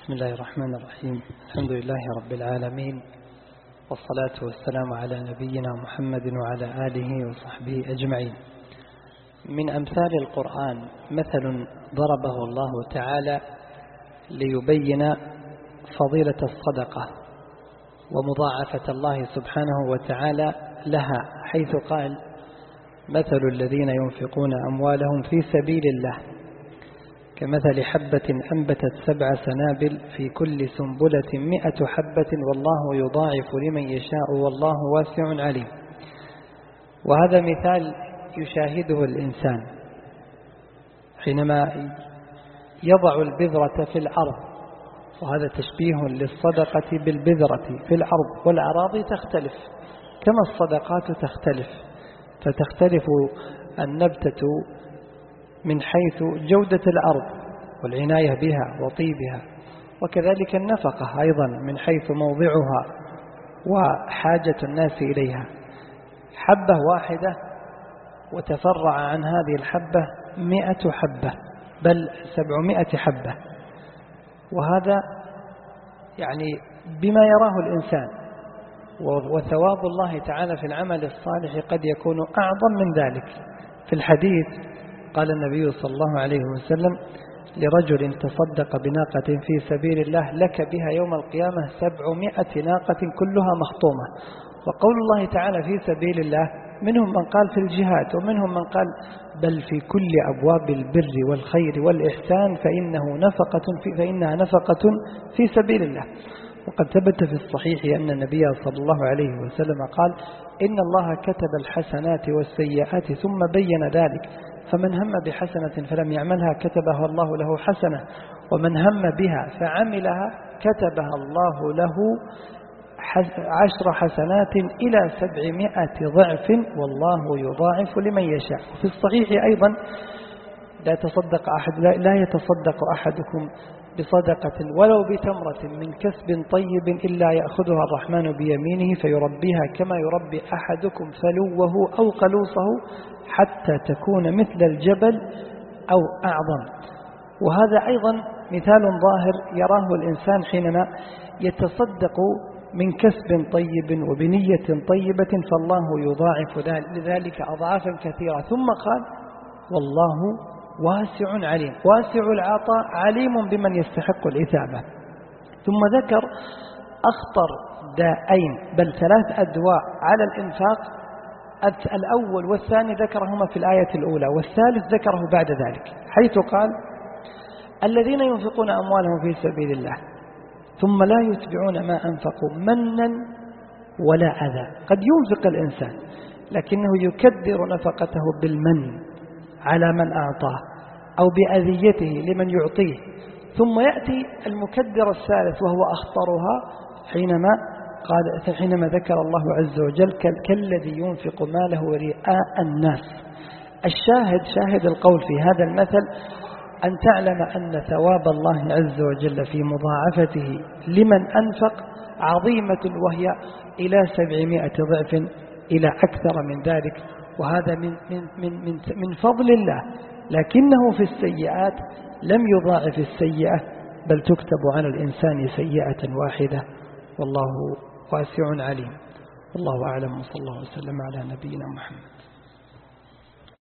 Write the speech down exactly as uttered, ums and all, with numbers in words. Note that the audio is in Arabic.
بسم الله الرحمن الرحيم. الحمد لله رب العالمين، والصلاة والسلام على نبينا محمد وعلى آله وصحبه أجمعين. من أمثال القرآن مثل ضربه الله تعالى ليبين فضيلة الصدقة ومضاعفة الله سبحانه وتعالى لها، حيث قال: مثل الذين ينفقون أموالهم في سبيل الله كمثل حبة أنبتت سبع سنابل في كل سنبلة مئة حبة والله يضاعف لمن يشاء والله واسع عليم. وهذا مثال يشاهده الإنسان حينما يضع البذرة في الأرض، وهذا تشبيه للصدقة بالبذرة في الأرض، والأراضي تختلف كما الصدقات تختلف، فتختلف النبتة من حيث جودة الأرض والعناية بها وطيبها، وكذلك النفقة أيضا من حيث موضعها وحاجة الناس إليها. حبة واحدة وتفرع عن هذه الحبة مئة حبة بل سبعمائة حبة، وهذا يعني بما يراه الإنسان، وثواب الله تعالى في العمل الصالح قد يكون أعظم من ذلك. في الحديث قال النبي صلى الله عليه وسلم: لرجل تصدق بناقة في سبيل الله لك بها يوم القيامة سبعمائة ناقة كلها مخطومة. وقول الله تعالى في سبيل الله منهم من قال في الجهاد، ومنهم من قال بل في كل أبواب البر والخير والإحسان فإنه نفقة في فإنها نفقة في سبيل الله. وقد ثبت في الصحيح أن النبي صلى الله عليه وسلم قال: إن الله كتب الحسنات والسيئات ثم بين ذلك، فمن هم بحسنة فلم يعملها كتبها الله له حسنة، ومن هم بها فعملها كتبها الله له عشر حسنات إلى سبعمائة ضعف والله يضاعف لمن يشاء. في الصحيح أيضا: لا تصدق أحد لا يتصدق أحدكم بصدقة ولو بتمرة من كسب طيب إلا يأخذها الرحمن بيمينه فيربيها كما يربي أحدكم فلوه أو قلوصه حتى تكون مثل الجبل أو أعظم. وهذا أيضا مثال ظاهر يراه الإنسان حينما يتصدق من كسب طيب وبنية طيبة، فالله يضاعف لذلك أضعافا كثيرة. ثم قال: والله واسع عليم. واسع العطاء عليم بمن يستحق الإثابة. ثم ذكر أخطر داءين بل ثلاث أدواء على الإنفاق، الأول والثاني ذكرهما في الآية الأولى، والثالث ذكره بعد ذلك، حيث قال: الذين ينفقون أموالهم في سبيل الله ثم لا يتبعون ما أنفقوا منا ولا أذى. قد ينفق الإنسان لكنه يكدر نفقته بالمن على من أعطاه أو بأذيته لمن يعطيه. ثم يأتي المكدر الثالث وهو أخطرها حينما قال حينما ذكر الله عز وجل: كالذي ينفق ماله رئاء الناس. الشاهد شاهد القول في هذا المثل أن تعلم أن ثواب الله عز وجل في مضاعفته لمن أنفق عظيمة، وهي إلى سبعمائة ضعف إلى أكثر من ذلك. وهذا من, من, من, من, من فضل الله، لكنه في السيئات لم يضاعف السيئة بل تكتب على الإنسان سيئة واحدة، والله واسع عليم. والله أعلم، وصلى الله وسلم على نبينا محمد.